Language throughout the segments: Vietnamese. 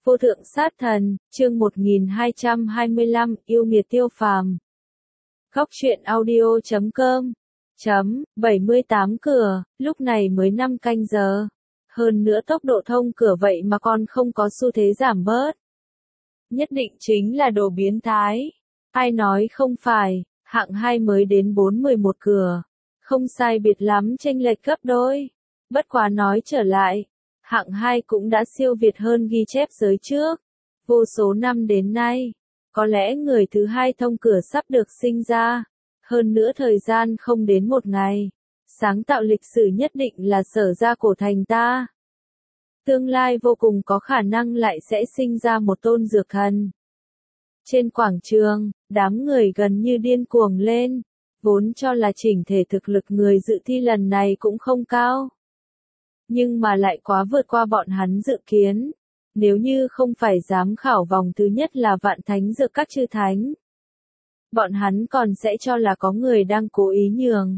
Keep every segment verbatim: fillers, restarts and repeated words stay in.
Vô thượng sát thần, chương một nghìn hai trăm hai mươi lăm, yêu nghiệt Tiêu Phàm. Góc truyện audio chấm com chấm bảy mươi tám cửa, lúc này mới năm canh giờ. Hơn nữa tốc độ thông cửa vậy mà còn không có xu thế giảm bớt. Nhất định chính là đồ biến thái. Ai nói không phải, hạng hai mới đến bốn mươi mốt cửa. Không sai biệt lắm chênh lệch gấp đôi. Bất quá nói trở lại, hạng hai cũng đã siêu việt hơn ghi chép giới trước. Vô số năm đến nay, có lẽ người thứ hai thông cửa sắp được sinh ra. Hơn nữa thời gian không đến một ngày. Sáng tạo lịch sử nhất định là Sở gia cổ thành ta. Tương lai vô cùng có khả năng lại sẽ sinh ra một tôn dược thần. Trên quảng trường, đám người gần như điên cuồng lên. Vốn cho là chỉnh thể thực lực người dự thi lần này cũng không cao. Nhưng mà lại quá vượt qua bọn hắn dự kiến. Nếu như không phải giám khảo vòng thứ nhất là vạn thánh dược các chư thánh, bọn hắn còn sẽ cho là có người đang cố ý nhường.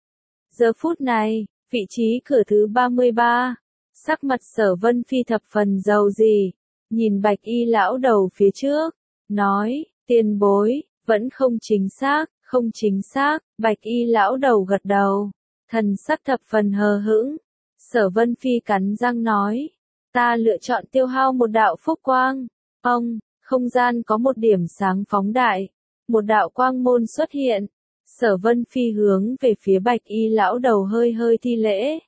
Giờ phút này, vị trí cửa thứ ba mươi ba, sắc mặt Sở Vân Phi thập phần giàu gì, nhìn bạch y lão đầu phía trước, nói, tiền bối, vẫn không chính xác, không chính xác, bạch y lão đầu gật đầu, thần sắc thập phần hờ hững. Sở Vân Phi cắn răng nói, ta lựa chọn tiêu hao một đạo phúc quang. Ông, không gian có một điểm sáng phóng đại, một đạo quang môn xuất hiện. Sở Vân Phi hướng về phía bạch y lão đầu hơi hơi thi lễ.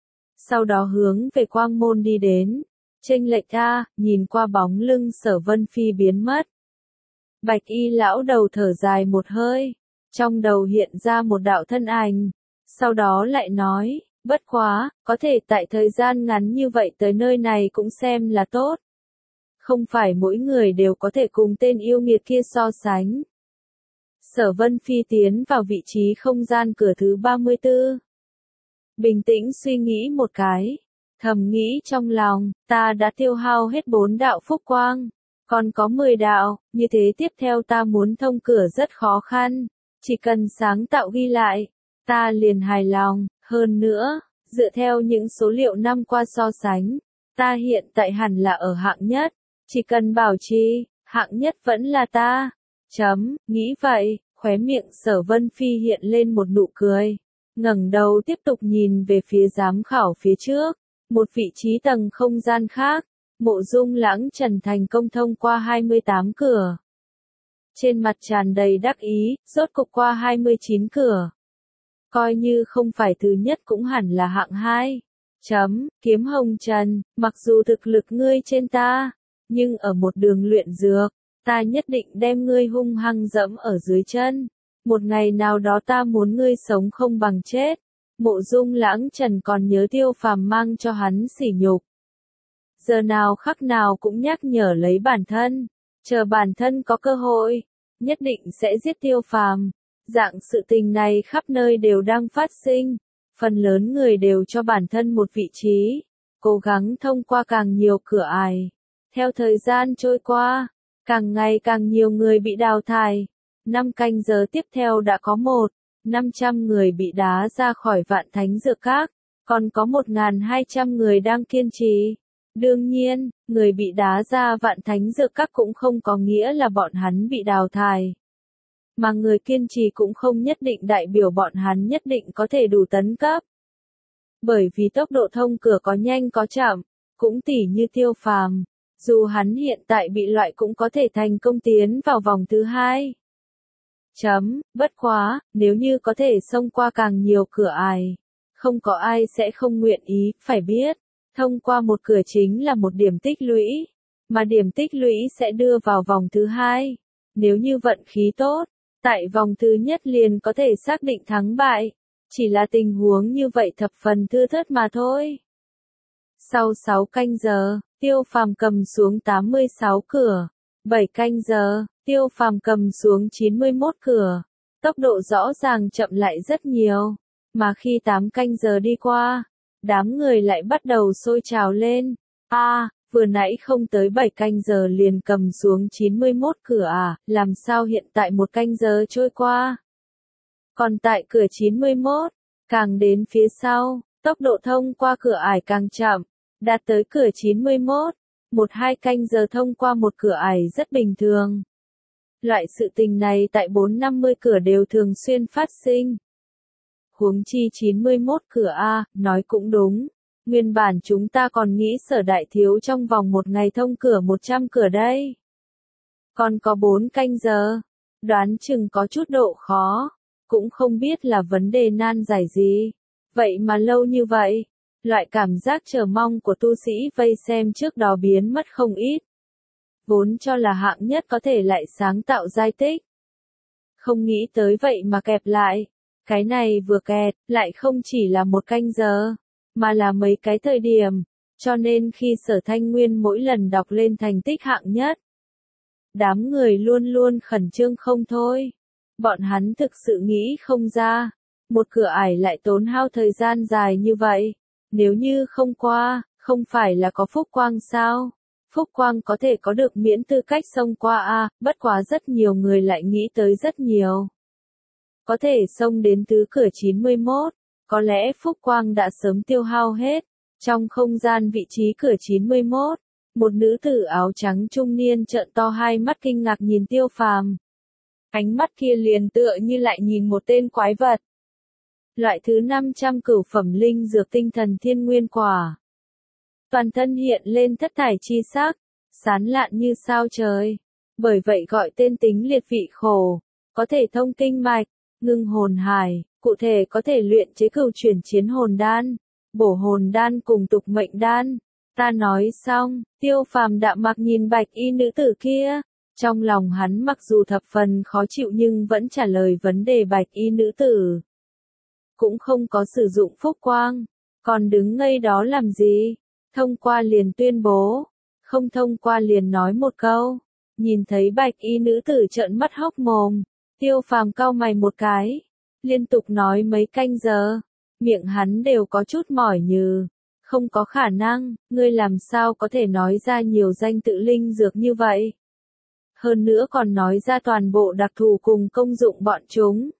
Sau đó hướng về quang môn đi đến. Chênh lệch a, nhìn qua bóng lưng Sở Vân Phi biến mất. Bạch y lão đầu thở dài một hơi, trong đầu hiện ra một đạo thân ảnh, sau đó lại nói, bất quá, có thể tại thời gian ngắn như vậy tới nơi này cũng xem là tốt. Không phải mỗi người đều có thể cùng tên yêu nghiệt kia so sánh. Sở Vân Phi tiến vào vị trí không gian cửa thứ ba mươi tư. Bình tĩnh suy nghĩ một cái, thầm nghĩ trong lòng, ta đã tiêu hao hết bốn đạo phúc quang, còn có mười đạo, như thế tiếp theo ta muốn thông cửa rất khó khăn, chỉ cần sáng tạo ghi lại, ta liền hài lòng. Hơn nữa, dựa theo những số liệu năm qua so sánh, ta hiện tại hẳn là ở hạng nhất, chỉ cần bảo trì, hạng nhất vẫn là ta. Chấm, nghĩ vậy, khóe miệng Sở Vân Phi hiện lên một nụ cười, ngẩng đầu tiếp tục nhìn về phía giám khảo phía trước, một vị trí tầng không gian khác, Mộ Dung Lãng Trần thành công thông qua hai mươi tám cửa. Trên mặt tràn đầy đắc ý, rốt cục qua hai mươi chín cửa. Coi như không phải thứ nhất cũng hẳn là hạng hai. Chấm, Kiếm Hồng Trần, mặc dù thực lực ngươi trên ta, nhưng ở một đường luyện dược, ta nhất định đem ngươi hung hăng dẫm ở dưới chân. Một ngày nào đó ta muốn ngươi sống không bằng chết. Mộ Dung Lãng Trần còn nhớ Tiêu Phàm mang cho hắn sỉ nhục. Giờ nào khắc nào cũng nhắc nhở lấy bản thân, chờ bản thân có cơ hội, nhất định sẽ giết Tiêu Phàm. Dạng sự tình này khắp nơi đều đang phát sinh, phần lớn người đều cho bản thân một vị trí, cố gắng thông qua càng nhiều cửa ải. Theo thời gian trôi qua, càng ngày càng nhiều người bị đào thải. Năm canh giờ tiếp theo đã có một, năm trăm người bị đá ra khỏi vạn thánh dược các, còn có một nghìn hai trăm người đang kiên trì. Đương nhiên, người bị đá ra vạn thánh dược các cũng không có nghĩa là bọn hắn bị đào thải. Mà người kiên trì cũng không nhất định đại biểu bọn hắn nhất định có thể đủ tấn cấp. Bởi vì tốc độ thông cửa có nhanh có chậm, cũng tỉ như Tiêu Phàm, dù hắn hiện tại bị loại cũng có thể thành công tiến vào vòng thứ hai. Chấm, bất quá, nếu như có thể xông qua càng nhiều cửa ải, không có ai sẽ không nguyện ý, phải biết, thông qua một cửa chính là một điểm tích lũy, mà điểm tích lũy sẽ đưa vào vòng thứ hai. Nếu như vận khí tốt, tại vòng thứ nhất liền có thể xác định thắng bại, chỉ là tình huống như vậy thập phần thưa thớt mà thôi. Sau sáu canh giờ, Tiêu Phàm cầm xuống tám mươi sáu cửa, bảy canh giờ, Tiêu Phàm cầm xuống chín mươi mốt cửa, tốc độ rõ ràng chậm lại rất nhiều, mà khi tám canh giờ đi qua, đám người lại bắt đầu sôi trào lên. A, à, vừa nãy không tới bảy canh giờ liền cầm xuống chín mươi mốt cửa à, làm sao hiện tại một canh giờ trôi qua? Còn tại cửa chín mươi mốt, càng đến phía sau, tốc độ thông qua cửa ải càng chậm, đạt tới cửa chín mươi mốt, một hai canh giờ thông qua một cửa ải rất bình thường. Loại sự tình này tại bốn năm mươi cửa đều thường xuyên phát sinh. Huống chi chín mươi mốt cửa A, nói cũng đúng. Nguyên bản chúng ta còn nghĩ Sở Đại Thiếu trong vòng một ngày thông cửa một trăm cửa đây. Còn có bốn canh giờ. Đoán chừng có chút độ khó. Cũng không biết là vấn đề nan giải gì. Vậy mà lâu như vậy. Loại cảm giác chờ mong của tu sĩ vây xem trước đó biến mất không ít. Vốn cho là hạng nhất có thể lại sáng tạo giai tích. Không nghĩ tới vậy mà kẹp lại. Cái này vừa kẹt, lại không chỉ là một canh giờ, mà là mấy cái thời điểm. Cho nên khi Sở Thanh Nguyên mỗi lần đọc lên thành tích hạng nhất, đám người luôn luôn khẩn trương không thôi. Bọn hắn thực sự nghĩ không ra. Một cửa ải lại tốn hao thời gian dài như vậy. Nếu như không qua, không phải là có phúc quang sao? Phúc quang có thể có được miễn tư cách xông qua a, bất quá rất nhiều người lại nghĩ tới rất nhiều. Có thể xông đến tứ cửa chín mươi mốt, có lẽ phúc quang đã sớm tiêu hao hết. Trong không gian vị trí cửa chín mươi mốt, một nữ tử áo trắng trung niên trợn to hai mắt kinh ngạc nhìn Tiêu Phàm. Ánh mắt kia liền tựa như lại nhìn một tên quái vật. Loại thứ năm trăm cửu phẩm linh dược tinh thần thiên nguyên quả. Toàn thân hiện lên thất thải chi sắc, sán lạn như sao trời. Bởi vậy gọi tên tính liệt vị khổ, có thể thông kinh mạch, ngưng hồn hải, cụ thể có thể luyện chế cửu chuyển chiến hồn đan, bổ hồn đan cùng tục mệnh đan. Ta nói xong, Tiêu Phàm đạm mặc nhìn bạch y nữ tử kia. Trong lòng hắn mặc dù thập phần khó chịu nhưng vẫn trả lời vấn đề bạch y nữ tử. Cũng không có sử dụng phúc quang, còn đứng ngây đó làm gì? Thông qua liền tuyên bố, không thông qua liền nói một câu. Nhìn thấy bạch y nữ tử trợn mắt hốc mồm, Tiêu Phàm cau mày một cái, liên tục nói mấy canh giờ, miệng hắn đều có chút mỏi nhừ. Không có khả năng, ngươi làm sao có thể nói ra nhiều danh tự linh dược như vậy? Hơn nữa còn nói ra toàn bộ đặc thù cùng công dụng bọn chúng.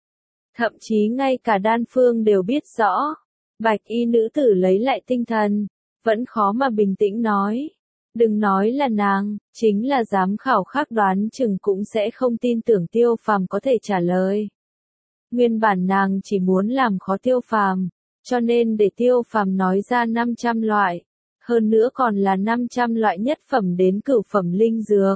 Thậm chí ngay cả đan phương đều biết rõ. Bạch y nữ tử lấy lại tinh thần, vẫn khó mà bình tĩnh nói. Đừng nói là nàng, chính là giám khảo khác đoán chừng cũng sẽ không tin tưởng Tiêu Phàm có thể trả lời. Nguyên bản nàng chỉ muốn làm khó Tiêu Phàm, cho nên để Tiêu Phàm nói ra năm trăm loại, hơn nữa còn là năm trăm loại nhất phẩm đến cửu phẩm linh dược.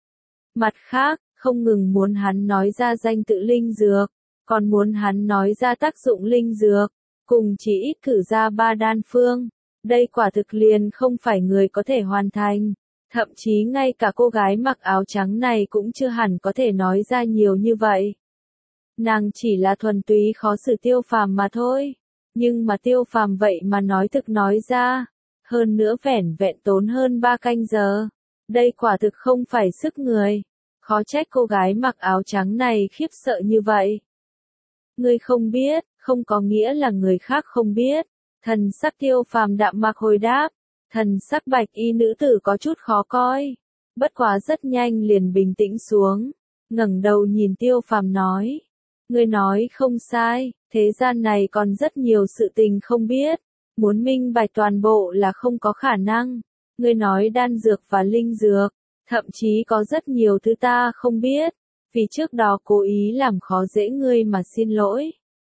Mặt khác, không ngừng muốn hắn nói ra danh tự linh dược, còn muốn hắn nói ra tác dụng linh dược, cùng chỉ ít cử ra ba đan phương. Đây quả thực liền không phải người có thể hoàn thành. Thậm chí ngay cả cô gái mặc áo trắng này cũng chưa hẳn có thể nói ra nhiều như vậy. Nàng chỉ là thuần túy khó xử Tiêu Phàm mà thôi. Nhưng mà Tiêu Phàm vậy mà nói thực nói ra. Hơn nữa vẻn vẹn tốn hơn ba canh giờ. Đây quả thực không phải sức người. Khó trách cô gái mặc áo trắng này khiếp sợ như vậy. Ngươi không biết, không có nghĩa là người khác không biết. Thần sắc Tiêu Phàm đạm mạc hồi đáp. Thần sắc bạch y nữ tử có chút khó coi. Bất quá rất nhanh liền bình tĩnh xuống. Ngẩng đầu nhìn Tiêu Phàm nói. Ngươi nói không sai, thế gian này còn rất nhiều sự tình không biết. Muốn minh bạch toàn bộ là không có khả năng. Ngươi nói đan dược và linh dược. Thậm chí có rất nhiều thứ ta không biết. Vì trước đó cố ý làm khó dễ ngươi mà xin lỗi.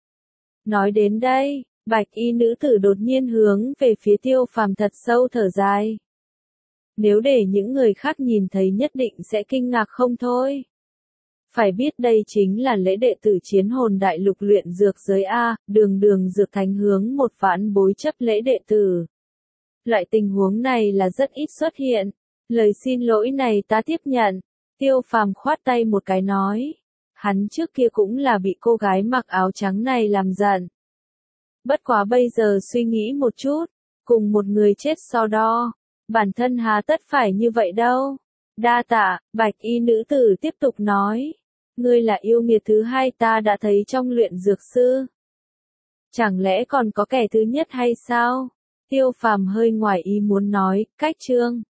Nói đến đây, bạch y nữ tử đột nhiên hướng về phía Tiêu Phàm thật sâu thở dài. Nếu để những người khác nhìn thấy nhất định sẽ kinh ngạc không thôi. Phải biết đây chính là lễ đệ tử chiến hồn đại lục luyện dược giới A, đường đường dược thánh hướng một vãn bối chấp lễ đệ tử. Loại tình huống này là rất ít xuất hiện. Lời xin lỗi này ta tiếp nhận. Tiêu Phàm khoát tay một cái nói. Hắn trước kia cũng là bị cô gái mặc áo trắng này làm giận. Bất quá bây giờ suy nghĩ một chút, cùng một người chết so đo, bản thân hà tất phải như vậy đâu. Đa tạ, bạch y nữ tử tiếp tục nói. Ngươi là yêu nghiệt thứ hai ta đã thấy trong luyện dược sư. Chẳng lẽ còn có kẻ thứ nhất hay sao? Tiêu Phàm hơi ngoài ý muốn nói, cách chương.